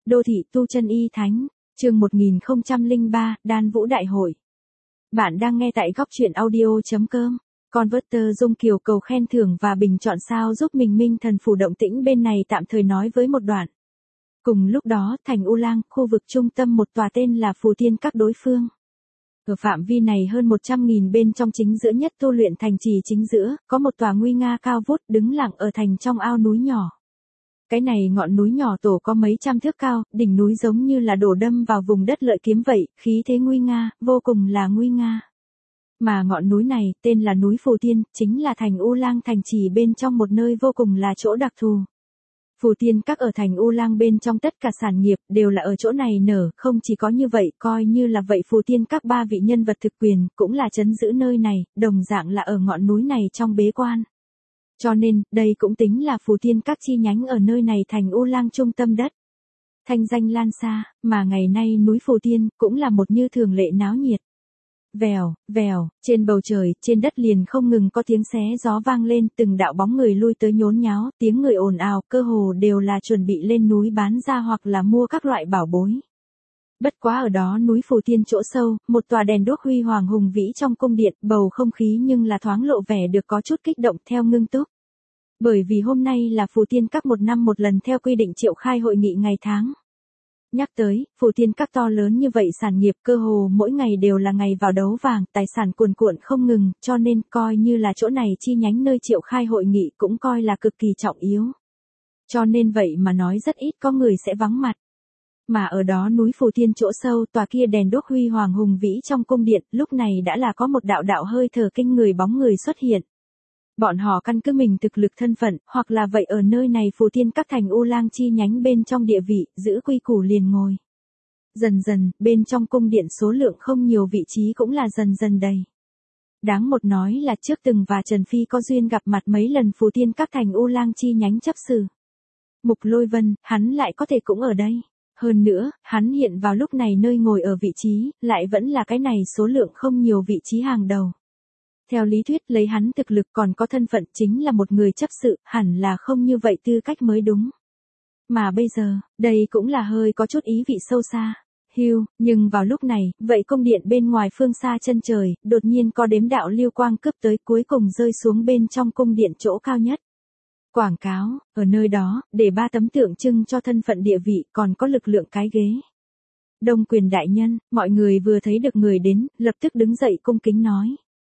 Đô thị tu chân y thánh, chương 1003, Đan Vũ Đại Hội. Bạn đang nghe tại góc truyện audio.com. Converter Dung Kiều cầu khen thưởng và bình chọn sao giúp mình Minh Thần Phủ động tĩnh bên này tạm thời nói với một đoạn. Cùng lúc đó, thành U Lang, khu vực trung tâm một tòa tên là Phù Thiên Các đối phương. Ở phạm vi này hơn 100.000 bên trong chính giữa nhất tu luyện thành trì chính giữa, có một tòa nguy nga cao vút đứng lặng ở thành trong ao núi nhỏ. Cái này ngọn núi nhỏ tổ có mấy trăm thước cao, đỉnh núi giống như là đổ đâm vào vùng đất lợi kiếm vậy, khí thế nguy nga, vô cùng là nguy nga. Mà ngọn núi này, tên là núi Phù Thiên, chính là thành U Lang thành trì bên trong một nơi vô cùng là chỗ đặc thù. Phù Thiên Các ở thành U Lang bên trong tất cả sản nghiệp đều là ở chỗ này nở, không chỉ có như vậy, coi như là vậy Phù Thiên Các ba vị nhân vật thực quyền, cũng là trấn giữ nơi này, đồng dạng là ở ngọn núi này trong bế quan. Cho nên, đây cũng tính là Phù Thiên Các chi nhánh ở nơi này thành U Lang trung tâm đất. Thanh danh lan xa, mà ngày nay núi Phù Thiên cũng là một như thường lệ náo nhiệt. Vèo, vèo, trên bầu trời, trên đất liền không ngừng có tiếng xé gió vang lên, từng đạo bóng người lui tới nhốn nháo, tiếng người ồn ào, cơ hồ đều là chuẩn bị lên núi bán ra hoặc là mua các loại bảo bối. Bất quá ở đó núi Phù Thiên chỗ sâu, một tòa đèn đuốc huy hoàng hùng vĩ trong cung điện, bầu không khí nhưng là thoáng lộ vẻ được có chút kích động theo ngưng túc. Bởi vì hôm nay là Phù Thiên Các một năm một lần theo quy định triệu khai hội nghị ngày tháng. Nhắc tới, Phù Thiên Các to lớn như vậy sản nghiệp cơ hồ mỗi ngày đều là ngày vào đấu vàng, tài sản cuồn cuộn không ngừng, cho nên coi như là chỗ này chi nhánh nơi triệu khai hội nghị cũng coi là cực kỳ trọng yếu. Cho nên vậy mà nói rất ít có người sẽ vắng mặt. Mà ở đó núi Phù Thiên chỗ sâu tòa kia đèn đuốc huy hoàng hùng vĩ trong cung điện, lúc này đã là có một đạo đạo hơi thở kinh người bóng người xuất hiện. Bọn họ căn cứ mình thực lực thân phận, hoặc là vậy ở nơi này Phù Thiên Các thành U Lang chi nhánh bên trong địa vị, giữ quy củ liền ngồi. Dần dần, bên trong cung điện số lượng không nhiều vị trí cũng là dần dần đầy. Đáng một nói là trước từng và Trần Phi có duyên gặp mặt mấy lần Phù Thiên Các thành U Lang chi nhánh chấp sự. Mục Lôi Vân, hắn lại có thể cũng ở đây. Hơn nữa, hắn hiện vào lúc này nơi ngồi ở vị trí, lại vẫn là cái này số lượng không nhiều vị trí hàng đầu. Theo lý thuyết lấy hắn thực lực còn có thân phận chính là một người chấp sự, hẳn là không như vậy tư cách mới đúng. Mà bây giờ, đây cũng là hơi có chút ý vị sâu xa. Nhưng vào lúc này, vậy cung điện bên ngoài phương xa chân trời, đột nhiên có đếm đạo lưu quang cướp tới cuối cùng rơi xuống bên trong cung điện chỗ cao nhất. Quảng cáo, ở nơi đó, để 3 tấm tượng trưng cho thân phận địa vị còn có lực lượng cái ghế. Đông Quyền đại nhân, mọi người vừa thấy được người đến, lập tức đứng dậy cung kính nói.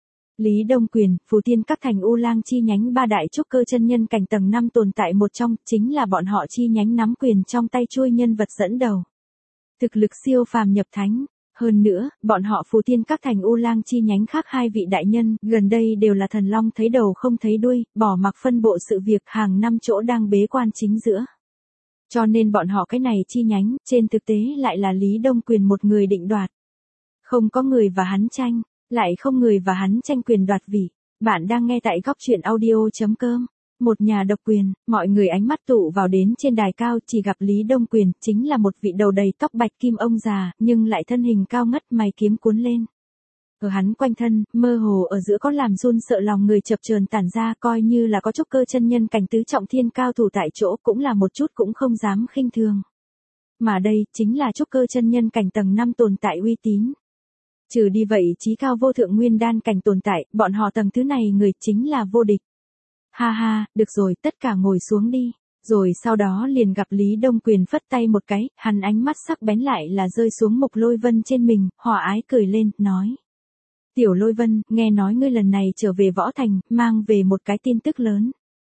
Lý Đông Quyền, Phù Thiên Các thành U Lang chi nhánh 3 đại trúc cơ chân nhân cảnh tầng 5 tồn tại một trong, chính là bọn họ chi nhánh nắm quyền trong tay chuôi nhân vật dẫn đầu. Thực lực siêu phàm nhập thánh. Hơn nữa, bọn họ Phù Thiên Các thành U Lang chi nhánh khác 2 vị đại nhân, gần đây đều là thần long thấy đầu không thấy đuôi, bỏ mặc phân bộ sự việc hàng năm chỗ đang bế quan chính giữa. Cho nên bọn họ cái này chi nhánh, trên thực tế lại là Lý Đông Quyền một người định đoạt. Không có người và hắn tranh, lại không người và hắn tranh quyền đoạt vị. Bạn đang nghe tại góc truyện audio.com. Một nhà độc quyền, mọi người ánh mắt tụ vào đến trên đài cao chỉ gặp Lý Đông Quyền, chính là một vị đầu đầy tóc bạch kim ông già, nhưng lại thân hình cao ngất mày kiếm cuốn lên. Ở hắn quanh thân, mơ hồ ở giữa có làm run sợ lòng người chập chờn tản ra coi như là có trúc cơ chân nhân cảnh tứ trọng thiên cao thủ tại chỗ cũng là một chút cũng không dám khinh thường. Mà đây, chính là trúc cơ chân nhân cảnh tầng 5 tồn tại uy tín. Trừ đi vậy chí cao vô thượng nguyên đan cảnh tồn tại, bọn họ tầng thứ này người chính là vô địch. Ha ha, được rồi, tất cả ngồi xuống đi. Rồi sau đó liền gặp Lý Đông Quyền phất tay một cái, hắn ánh mắt sắc bén lại là rơi xuống Mục Lôi Vân trên mình, hòa ái cười lên, nói. Tiểu Lôi Vân, nghe nói ngươi lần này trở về Võ Thành, mang về một cái tin tức lớn.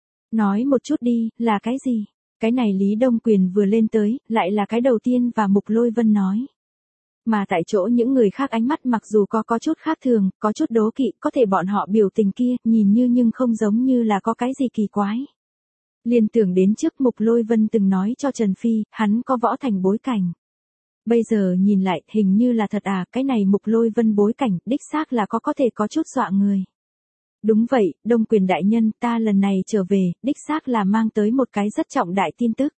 Nói một chút đi, là cái gì? Cái này Lý Đông Quyền vừa lên tới, lại là cái đầu tiên và Mục Lôi Vân nói. Mà tại chỗ những người khác ánh mắt mặc dù có chút khác thường, có chút đố kỵ, có thể bọn họ biểu tình kia, nhìn như nhưng không giống như là có cái gì kỳ quái. Liên tưởng đến trước Mục Lôi Vân từng nói cho Trần Phi, hắn có Võ Thành bối cảnh. Bây giờ nhìn lại, hình như là thật à, cái này Mục Lôi Vân bối cảnh, đích xác là có thể có chút dọa người. Đúng vậy, Đông Quyền đại nhân, ta lần này trở về, đích xác là mang tới một cái rất trọng đại tin tức.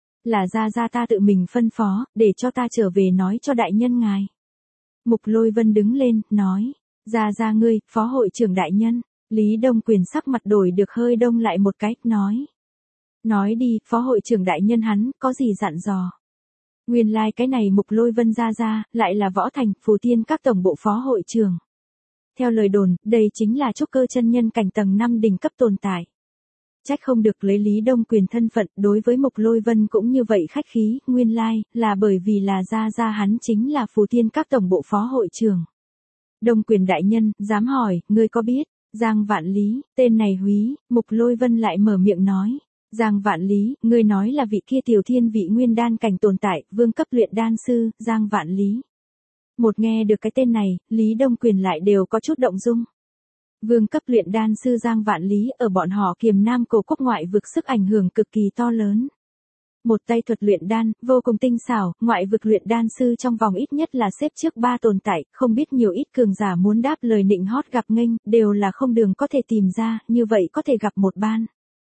Là ra ta tự mình phân phó, để cho ta trở về nói cho đại nhân ngài. Mục Lôi Vân đứng lên, nói, ra ngươi, phó hội trưởng đại nhân. Lý Đông Quyền sắc mặt đổi được hơi đông lại một cái, nói đi, phó hội trưởng đại nhân hắn, có gì dặn dò. Nguyên lai cái này Mục Lôi Vân ra, lại là Võ Thành, Phù Tiên các tổng bộ phó hội trưởng. Theo lời đồn, đây chính là trúc cơ chân nhân cảnh tầng 5 đỉnh cấp tồn tại. Trách không được lấy Lý Đông Quyền thân phận đối với Mục Lôi Vân cũng như vậy khách khí, nguyên lai, là bởi vì là ra hắn chính là Phù Tiên các tổng bộ phó hội trưởng. Đông Quyền đại nhân, dám hỏi, ngươi có biết, Giang Vạn Lý, tên này húy, Mục Lôi Vân lại mở miệng nói. Giang Vạn Lý, ngươi nói là vị kia tiểu thiên vị nguyên đan cảnh tồn tại, vương cấp luyện đan sư, Giang Vạn Lý. Một nghe được cái tên này, Lý Đông Quyền lại đều có chút động dung. Vương cấp luyện đan sư Giang Vạn Lý ở bọn họ Kiềm Nam Cổ Quốc ngoại vực sức ảnh hưởng cực kỳ to lớn. Một tay thuật luyện đan, vô cùng tinh xảo, ngoại vực luyện đan sư trong vòng ít nhất là xếp trước 3 tồn tại, không biết nhiều ít cường giả muốn đáp lời nịnh hót gặp nghênh, đều là không đường có thể tìm ra, như vậy có thể gặp một ban.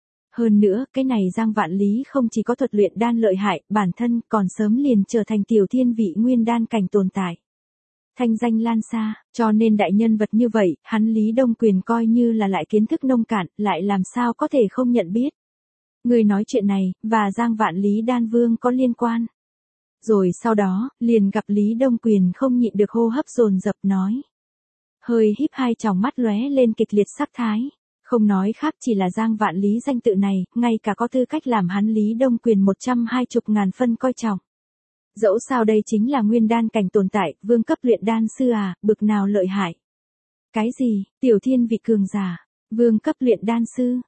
Hơn nữa, cái này Giang Vạn Lý không chỉ có thuật luyện đan lợi hại, bản thân còn sớm liền trở thành tiểu thiên vị nguyên đan cảnh tồn tại. Thanh danh lan xa, cho nên đại nhân vật như vậy, hắn Lý Đông Quyền coi như là lại kiến thức nông cạn, lại làm sao có thể không nhận biết. Người nói chuyện này, và Giang Vạn Lý Đan Vương có liên quan. Rồi sau đó, liền gặp Lý Đông Quyền không nhịn được hô hấp dồn dập nói. Hơi híp hai tròng mắt lóe lên kịch liệt sắc thái. Không nói khác chỉ là Giang Vạn Lý danh tự này, ngay cả có tư cách làm hắn Lý Đông Quyền 120.000 phân coi trọng. Dẫu sao đây chính là nguyên đan cảnh tồn tại, vương cấp luyện đan sư à, bực nào lợi hại. Cái gì, tiểu thiên vị cường giả, vương cấp luyện đan sư,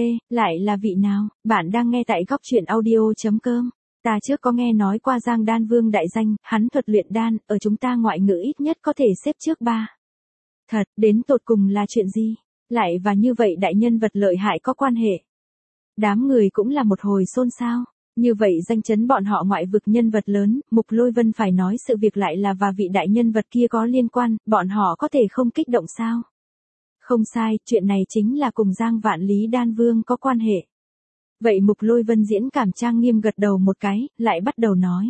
lại là vị nào, bạn đang nghe tại góc truyện audio.com. Ta trước có nghe nói qua Giang Đan Vương đại danh, hắn thuật luyện đan, ở chúng ta ngoại ngữ ít nhất có thể xếp trước 3. Thật, đến tột cùng là chuyện gì? Lại và như vậy đại nhân vật lợi hại có quan hệ. Đám người cũng là một hồi xôn xao. Như vậy danh chấn bọn họ ngoại vực nhân vật lớn, Mục Lôi Vân phải nói sự việc lại là và vị đại nhân vật kia có liên quan, bọn họ có thể không kích động sao? Không sai, chuyện này chính là cùng Giang Vạn Lý Đan Vương có quan hệ. Vậy Mục Lôi Vân diễn cảm trang nghiêm gật đầu một cái, lại bắt đầu nói.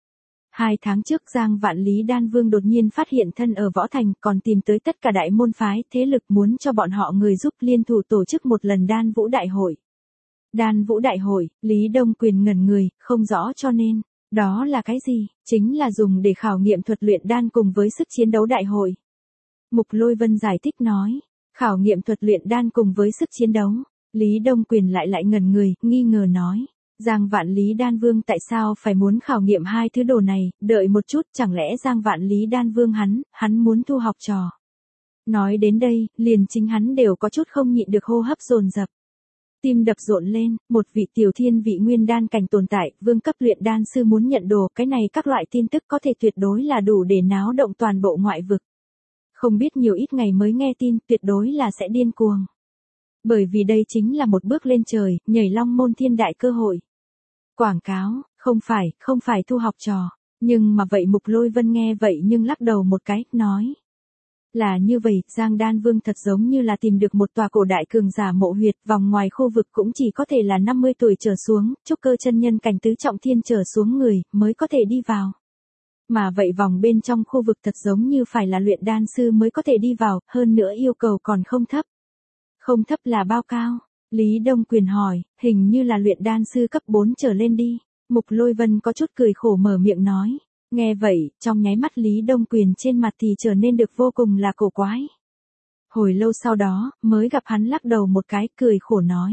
2 tháng trước Giang Vạn Lý Đan Vương đột nhiên phát hiện thân ở Võ Thành, còn tìm tới tất cả đại môn phái, thế lực muốn cho bọn họ người giúp liên thủ tổ chức một lần đan vũ đại hội. Đan vũ đại hội, Lý Đông Quyền ngẩn người, không rõ cho nên, đó là cái gì, chính là dùng để khảo nghiệm thuật luyện đan cùng với sức chiến đấu đại hội. Mục Lôi Vân giải thích nói, khảo nghiệm thuật luyện đan cùng với sức chiến đấu, Lý Đông Quyền lại ngẩn người, nghi ngờ nói. Giang Vạn Lý Đan Vương tại sao phải muốn khảo nghiệm hai thứ đồ này, đợi một chút, chẳng lẽ Giang Vạn Lý Đan Vương hắn muốn thu học trò. Nói đến đây, liền chính hắn đều có chút không nhịn được hô hấp dồn dập. Tim đập rộn lên, một vị tiểu thiên vị nguyên đan cảnh tồn tại, vương cấp luyện đan sư muốn nhận đồ, cái này các loại tin tức có thể tuyệt đối là đủ để náo động toàn bộ ngoại vực. Không biết nhiều ít ngày mới nghe tin, tuyệt đối là sẽ điên cuồng. Bởi vì đây chính là một bước lên trời, nhảy long môn thiên đại cơ hội. Quảng cáo, không phải thu học trò, nhưng mà vậy Mục Lôi Vân nghe vậy nhưng lắc đầu một cái, nói. Là như vậy, Giang Đan Vương thật giống như là tìm được một tòa cổ đại cường giả mộ huyệt, vòng ngoài khu vực cũng chỉ có thể là 50 tuổi trở xuống, trúc cơ chân nhân cảnh tứ trọng thiên trở xuống người, mới có thể đi vào. Mà vậy vòng bên trong khu vực thật giống như phải là luyện đan sư mới có thể đi vào, hơn nữa yêu cầu còn không thấp. Không thấp là bao cao? Lý Đông Quyền hỏi, hình như là luyện đan sư cấp 4 trở lên đi. Mục Lôi Vân có chút cười khổ mở miệng nói. Nghe vậy, trong nháy mắt Lý Đông Quyền trên mặt thì trở nên được vô cùng là cổ quái. Hồi lâu sau đó, mới gặp hắn lắc đầu một cái, cười khổ nói.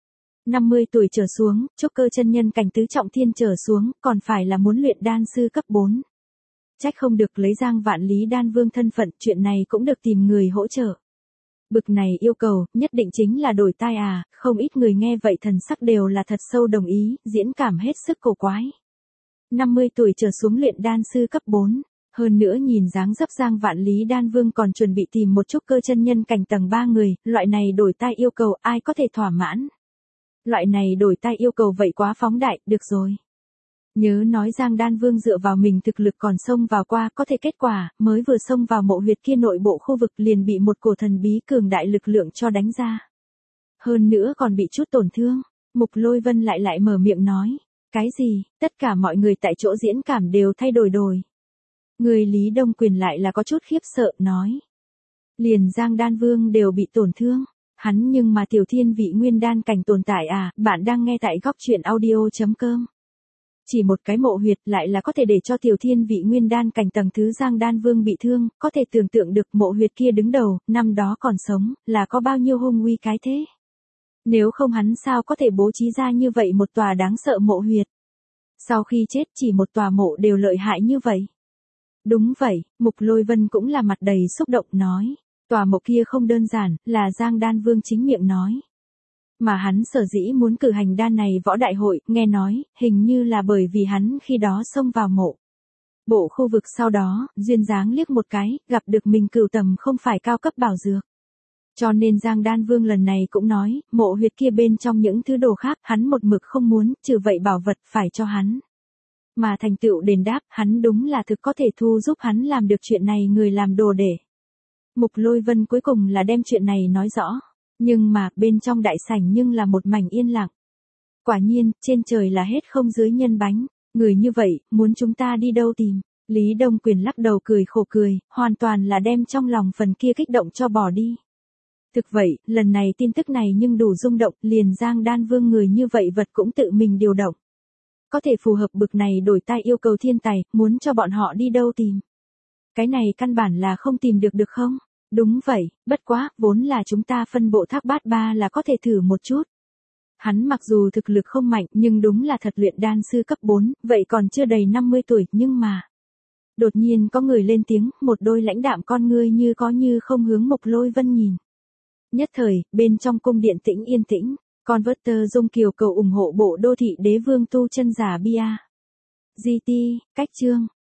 50 tuổi trở xuống, trúc cơ chân nhân cảnh tứ trọng thiên trở xuống, còn phải là muốn luyện đan sư cấp 4. Trách không được lấy Giang Vạn Lý Đan Vương thân phận, chuyện này cũng được tìm người hỗ trợ. Bực này yêu cầu, nhất định chính là đổi tai à, không ít người nghe vậy thần sắc đều là thật sâu đồng ý, diễn cảm hết sức cổ quái. 50 tuổi trở xuống luyện đan sư cấp 4, hơn nữa nhìn dáng dấp Giang Vạn Lý Đan Vương còn chuẩn bị tìm một chút cơ chân nhân cảnh tầng 3 người, loại này đổi tai yêu cầu ai có thể thỏa mãn. Loại này đổi tai yêu cầu vậy quá phóng đại, được rồi. Nhớ nói Giang Đan Vương dựa vào mình thực lực còn xông vào qua, có thể kết quả, mới vừa xông vào mộ huyệt kia nội bộ khu vực liền bị một cổ thần bí cường đại lực lượng cho đánh ra. Hơn nữa còn bị chút tổn thương, Mục Lôi Vân lại mở miệng nói, cái gì, tất cả mọi người tại chỗ diễn cảm đều thay đổi. Người Lý Đông Quyền lại là có chút khiếp sợ, nói. Liền Giang Đan Vương đều bị tổn thương, hắn nhưng mà tiểu thiên vị nguyên đan cảnh tồn tại à, bạn đang nghe tại góc truyện audio.com. Chỉ một cái mộ huyệt lại là có thể để cho tiểu thiên vị nguyên đan cảnh tầng thứ Giang Đan Vương bị thương, có thể tưởng tượng được mộ huyệt kia đứng đầu, năm đó còn sống, là có bao nhiêu hung uy cái thế. Nếu không hắn sao có thể bố trí ra như vậy một tòa đáng sợ mộ huyệt. Sau khi chết chỉ một tòa mộ đều lợi hại như vậy. Đúng vậy, Mục Lôi Vân cũng là mặt đầy xúc động nói. Tòa mộ kia không đơn giản, là Giang Đan Vương chính miệng nói. Mà hắn sở dĩ muốn cử hành đan này võ đại hội, nghe nói, hình như là bởi vì hắn khi đó xông vào mộ. Bộ khu vực sau đó, duyên dáng liếc một cái, gặp được mình cửu tầm không phải cao cấp bảo dược. Cho nên Giang Đan Vương lần này cũng nói, mộ huyệt kia bên trong những thứ đồ khác, hắn một mực không muốn, trừ vậy bảo vật phải cho hắn. Mà thành tựu đền đáp, hắn đúng là thực có thể thu giúp hắn làm được chuyện này người làm đồ để. Mục Lôi Vân cuối cùng là đem chuyện này nói rõ. Nhưng mà, bên trong đại sảnh nhưng là một mảnh yên lặng. Quả nhiên, trên trời là hết không dưới nhân bánh. Người như vậy, muốn chúng ta đi đâu tìm? Lý Đông Quyền lắc đầu cười khổ cười, hoàn toàn là đem trong lòng phần kia kích động cho bỏ đi. Thực vậy, lần này tin tức này nhưng đủ rung động, liền Giang Đan Vương người như vậy vật cũng tự mình điều động. Có thể phù hợp bực này đổi tai yêu cầu thiên tài, muốn cho bọn họ đi đâu tìm? Cái này căn bản là không tìm được không? Đúng vậy, bất quá, vốn là chúng ta phân bộ Thác Bát Ba là có thể thử một chút. Hắn mặc dù thực lực không mạnh nhưng đúng là thật luyện đan sư cấp 4, vậy còn chưa đầy 50 tuổi nhưng mà. Đột nhiên có người lên tiếng, một đôi lãnh đạm con ngươi như có như không hướng Mục Lôi Vân nhìn. Nhất thời, bên trong cung điện tĩnh yên tĩnh, Converter Dung Kiều cầu ủng hộ bộ đô thị đế vương tu chân giả bia. GT, cách chương.